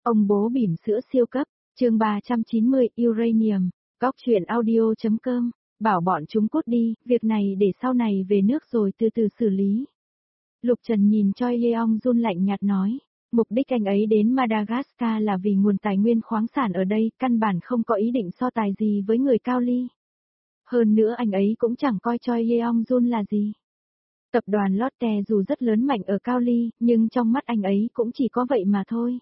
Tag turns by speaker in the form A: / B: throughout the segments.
A: Ông bố bỉm sữa siêu cấp, chương 390 Uranium, góc truyện audio.com, bảo bọn chúng cút đi, việc này để sau này về nước rồi từ từ xử lý. Lục Trần nhìn Choi Yeong-jun lạnh nhạt nói, mục đích anh ấy đến Madagascar là vì nguồn tài nguyên khoáng sản ở đây, căn bản không có ý định so tài gì với người Cao Ly. Hơn nữa anh ấy cũng chẳng coi Choi Yeong-jun là gì. Tập đoàn Lotte dù rất lớn mạnh ở Cao Ly, nhưng trong mắt anh ấy cũng chỉ có vậy mà thôi.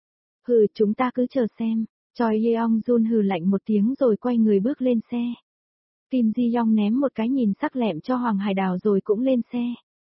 A: Hừ, chúng ta cứ chờ xem. Choi Yeong-jun hừ lạnh một tiếng rồi quay người bước lên xe. Kim Ji-yong ném một cái nhìn sắc lẹm cho Hoàng Hải Đào rồi cũng lên xe.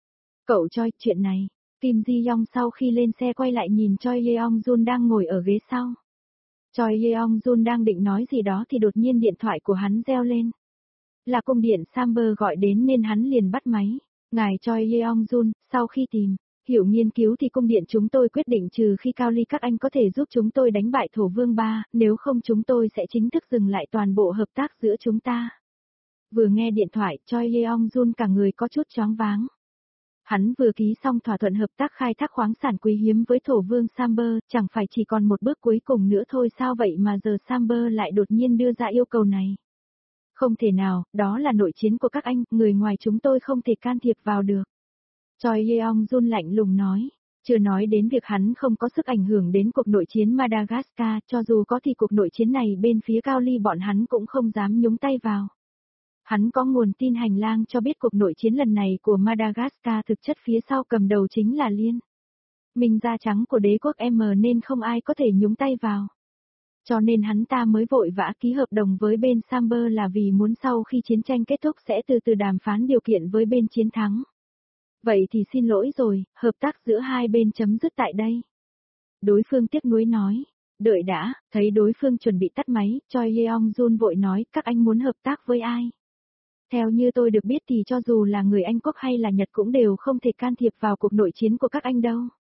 A: Cậu Choi, chuyện này. Kim Ji-yong sau khi lên xe quay lại nhìn Choi Yeong-jun đang ngồi ở ghế sau. Choi Yeong-jun đang định nói gì đó thì đột nhiên điện thoại của hắn reo lên. Là cung điện Samber gọi đến nên hắn liền bắt máy. Ngài Choi Yeong-jun, sau khi tìm hiểu nghiên cứu thì cung điện chúng tôi quyết định trừ khi Cao Ly các anh có thể giúp chúng tôi đánh bại Thổ Vương Ba, nếu không chúng tôi sẽ chính thức dừng lại toàn bộ hợp tác giữa chúng ta. Vừa nghe điện thoại, Choi Yeong-jun cả người có chút choáng váng. Hắn vừa ký xong thỏa thuận hợp tác khai thác khoáng sản quý hiếm với Thổ Vương Samber, chẳng phải chỉ còn một bước cuối cùng nữa thôi sao vậy mà giờ Samber lại đột nhiên đưa ra yêu cầu này. Không thể nào, đó là nội chiến của các anh, người ngoài chúng tôi không thể can thiệp vào được. Choi Yeong-jun lạnh lùng nói, chưa nói đến việc hắn không có sức ảnh hưởng đến cuộc nội chiến Madagascar, cho dù có thì cuộc nội chiến này bên phía Cao Ly bọn hắn cũng không dám nhúng tay vào. Hắn có nguồn tin hành lang cho biết cuộc nội chiến lần này của Madagascar thực chất phía sau cầm đầu chính là Liên Minh da trắng của đế quốc M nên không ai có thể nhúng tay vào. Cho nên hắn ta mới vội vã ký hợp đồng với bên Samber là vì muốn sau khi chiến tranh kết thúc sẽ từ từ đàm phán điều kiện với bên chiến thắng. Vậy thì xin lỗi rồi, hợp tác giữa hai bên chấm dứt tại đây. Đối phương tiếc nuối nói, đợi đã, thấy đối phương chuẩn bị tắt máy, Choi Yeong-jun vội nói, các anh muốn hợp tác với ai? Theo như tôi được biết thì cho dù là người Anh Quốc hay là Nhật cũng đều không thể can thiệp vào cuộc nội chiến của các anh đâu.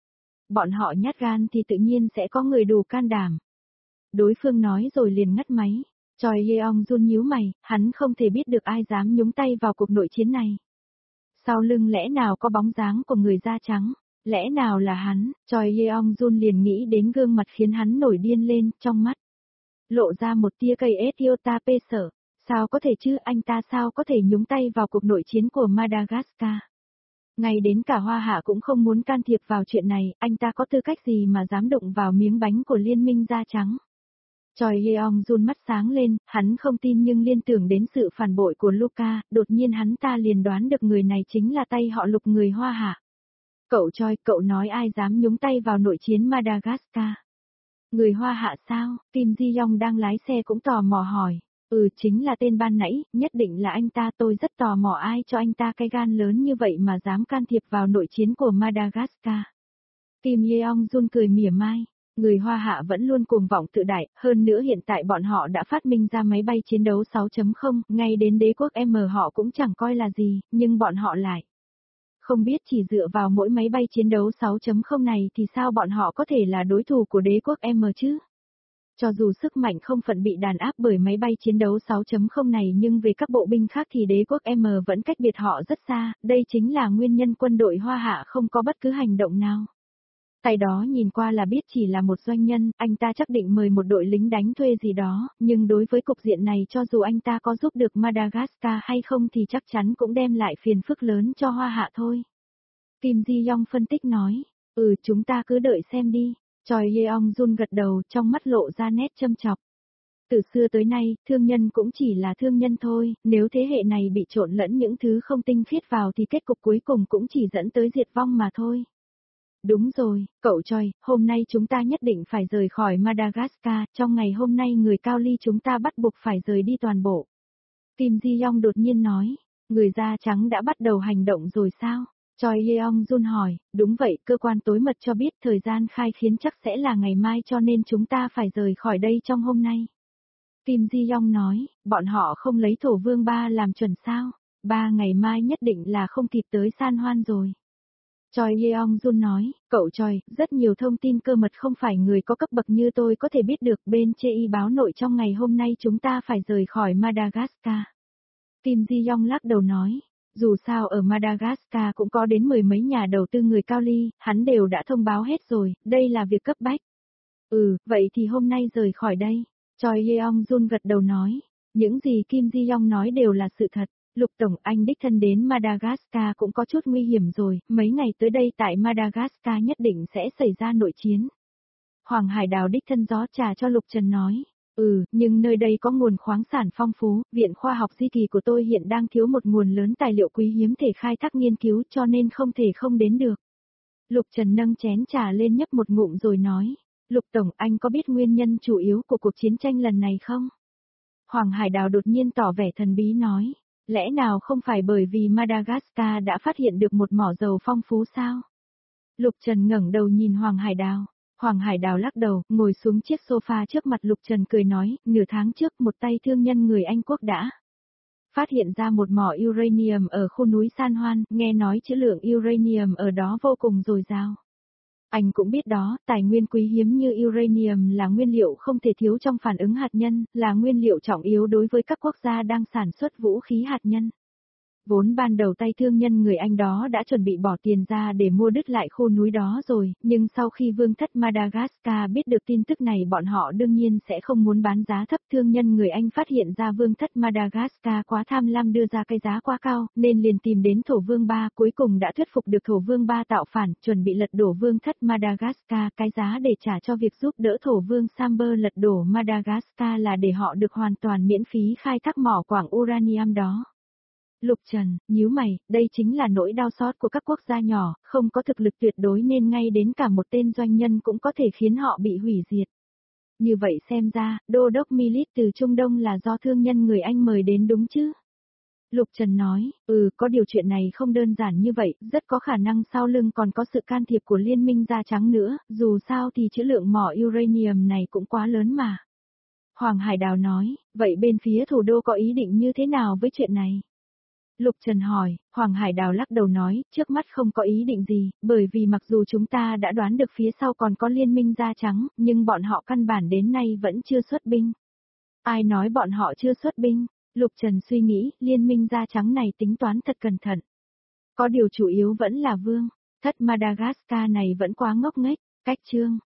A: Bọn họ nhát gan thì tự nhiên sẽ có người đủ can đảm. Đối phương nói rồi liền ngắt máy. Choi Yeong-jun nhíu mày, hắn không thể biết được ai dám nhúng tay vào cuộc nội chiến này. Sau lưng lẽ nào có bóng dáng của người da trắng, lẽ nào là hắn, Choi Yeong-jun liền nghĩ đến gương mặt khiến hắn nổi điên lên, trong mắt lộ ra một tia cây iota pê sở. Sao có thể chứ, anh ta sao có thể nhúng tay vào cuộc nội chiến của Madagascar? Ngay đến cả Hoa Hạ cũng không muốn can thiệp vào chuyện này, anh ta có tư cách gì mà dám đụng vào miếng bánh của Liên Minh da trắng? Choi Yeong-jun mắt sáng lên, hắn không tin nhưng liên tưởng đến sự phản bội của Luca, đột nhiên hắn ta liền đoán được người này chính là tay họ Lục người Hoa Hạ. Cậu Choi, cậu nói ai dám nhúng tay vào nội chiến Madagascar? Người Hoa Hạ sao? Kim Ji-yong đang lái xe cũng tò mò hỏi. Chính là tên ban nãy, nhất định là anh ta, tôi rất tò mò ai cho anh ta cái gan lớn như vậy mà dám can thiệp vào nội chiến của Madagascar. Kim Yeong-jun cười mỉa mai. Người Hoa Hạ vẫn luôn cuồng vọng tự đại, hơn nữa hiện tại bọn họ đã phát minh ra máy bay chiến đấu 6.0, ngay đến đế quốc M họ cũng chẳng coi là gì, nhưng bọn họ lại không biết chỉ dựa vào mỗi máy bay chiến đấu 6.0 này thì sao bọn họ có thể là đối thủ của đế quốc M chứ? Cho dù sức mạnh không phận bị đàn áp bởi máy bay chiến đấu 6.0 này nhưng về các bộ binh khác thì đế quốc M vẫn cách biệt họ rất xa, đây chính là nguyên nhân quân đội Hoa Hạ không có bất cứ hành động nào. Tay đó nhìn qua là biết chỉ là một doanh nhân, anh ta chắc định mời một đội lính đánh thuê gì đó, nhưng đối với cục diện này cho dù anh ta có giúp được Madagascar hay không thì chắc chắn cũng đem lại phiền phức lớn cho Hoa Hạ thôi. Kim Ji-yong phân tích nói, chúng ta cứ đợi xem đi. Choi Yeong-jun gật đầu, trong mắt lộ ra nét châm chọc. Từ xưa tới nay, thương nhân cũng chỉ là thương nhân thôi, nếu thế hệ này bị trộn lẫn những thứ không tinh khiết vào thì kết cục cuối cùng cũng chỉ dẫn tới diệt vong mà thôi. Đúng rồi, cậu Choi, hôm nay chúng ta nhất định phải rời khỏi Madagascar, trong ngày hôm nay người Cao Ly chúng ta bắt buộc phải rời đi toàn bộ. Kim Ji-yong đột nhiên nói, người da trắng đã bắt đầu hành động rồi sao? Choi Yeong-jun hỏi, đúng vậy, cơ quan tối mật cho biết thời gian khai khiến chắc sẽ là ngày mai cho nên chúng ta phải rời khỏi đây trong hôm nay. Kim Ji-yong nói, bọn họ không lấy Thổ Vương Ba làm chuẩn sao? 3 ngày mai nhất định là không kịp tới San Hoan rồi. Choi Yeong-jun nói, cậu Choi, rất nhiều thông tin cơ mật không phải người có cấp bậc như tôi có thể biết được, bên Chei báo nội trong ngày hôm nay chúng ta phải rời khỏi Madagascar. Kim Ji-yong lắc đầu nói, dù sao ở Madagascar cũng có đến 10 mấy nhà đầu tư người Cao Ly, hắn đều đã thông báo hết rồi, đây là việc cấp bách. Vậy thì hôm nay rời khỏi đây. Choi Yeong-jun gật đầu nói. Những gì Kim Ji-young nói đều là sự thật. Lục Tổng, anh đích thân đến Madagascar cũng có chút nguy hiểm rồi, mấy ngày tới đây tại Madagascar nhất định sẽ xảy ra nội chiến. Hoàng Hải Đào đích thân gió trà cho Lục Trần nói. Nhưng nơi đây có nguồn khoáng sản phong phú, Viện Khoa học Di kỳ của tôi hiện đang thiếu một nguồn lớn tài liệu quý hiếm thể khai thác nghiên cứu cho nên không thể không đến được. Lục Trần nâng chén trà lên nhấp một ngụm rồi nói. Lục Tổng, anh có biết nguyên nhân chủ yếu của cuộc chiến tranh lần này không? Hoàng Hải Đào đột nhiên tỏ vẻ thần bí nói. Lẽ nào không phải bởi vì Madagascar đã phát hiện được một mỏ dầu phong phú sao? Lục Trần ngẩng đầu nhìn Hoàng Hải Đào. Hoàng Hải Đào lắc đầu, ngồi xuống chiếc sofa trước mặt Lục Trần cười nói, nửa tháng trước một tay thương nhân người Anh quốc đã phát hiện ra một mỏ uranium ở khu núi San Hoan, nghe nói trữ lượng uranium ở đó vô cùng dồi dào. Anh cũng biết đó, tài nguyên quý hiếm như uranium là nguyên liệu không thể thiếu trong phản ứng hạt nhân, là nguyên liệu trọng yếu đối với các quốc gia đang sản xuất vũ khí hạt nhân. Vốn ban đầu tay thương nhân người Anh đó đã chuẩn bị bỏ tiền ra để mua đứt lại khu núi đó rồi, nhưng sau khi vương thất Madagascar biết được tin tức này bọn họ đương nhiên sẽ không muốn bán giá thấp. Thương nhân người Anh phát hiện ra vương thất Madagascar quá tham lam đưa ra cái giá quá cao, nên liền tìm đến Thổ Vương Ba, cuối cùng đã thuyết phục được Thổ Vương Ba tạo phản, chuẩn bị lật đổ vương thất Madagascar. Cái giá để trả cho việc giúp đỡ Thổ Vương Samber lật đổ Madagascar là để họ được hoàn toàn miễn phí khai thác mỏ quặng uranium đó. Lục Trần, nhíu mày, đây chính là nỗi đau xót của các quốc gia nhỏ, không có thực lực tuyệt đối nên ngay đến cả một tên doanh nhân cũng có thể khiến họ bị hủy diệt. Như vậy xem ra, đô đốc Milit từ Trung Đông là do thương nhân người Anh mời đến đúng chứ? Lục Trần nói, có điều chuyện này không đơn giản như vậy, rất có khả năng sau lưng còn có sự can thiệp của Liên minh Da Trắng nữa, dù sao thì trữ lượng mỏ uranium này cũng quá lớn mà. Hoàng Hải Đào nói, vậy bên phía thủ đô có ý định như thế nào với chuyện này? Lục Trần hỏi, Hoàng Hải Đào lắc đầu nói, trước mắt không có ý định gì, bởi vì mặc dù chúng ta đã đoán được phía sau còn có Liên minh Da Trắng, nhưng bọn họ căn bản đến nay vẫn chưa xuất binh. Ai nói bọn họ chưa xuất binh? Lục Trần suy nghĩ, Liên minh Da Trắng này tính toán thật cẩn thận. Có điều chủ yếu vẫn là vương thất Madagascar này vẫn quá ngốc nghếch. Cách chương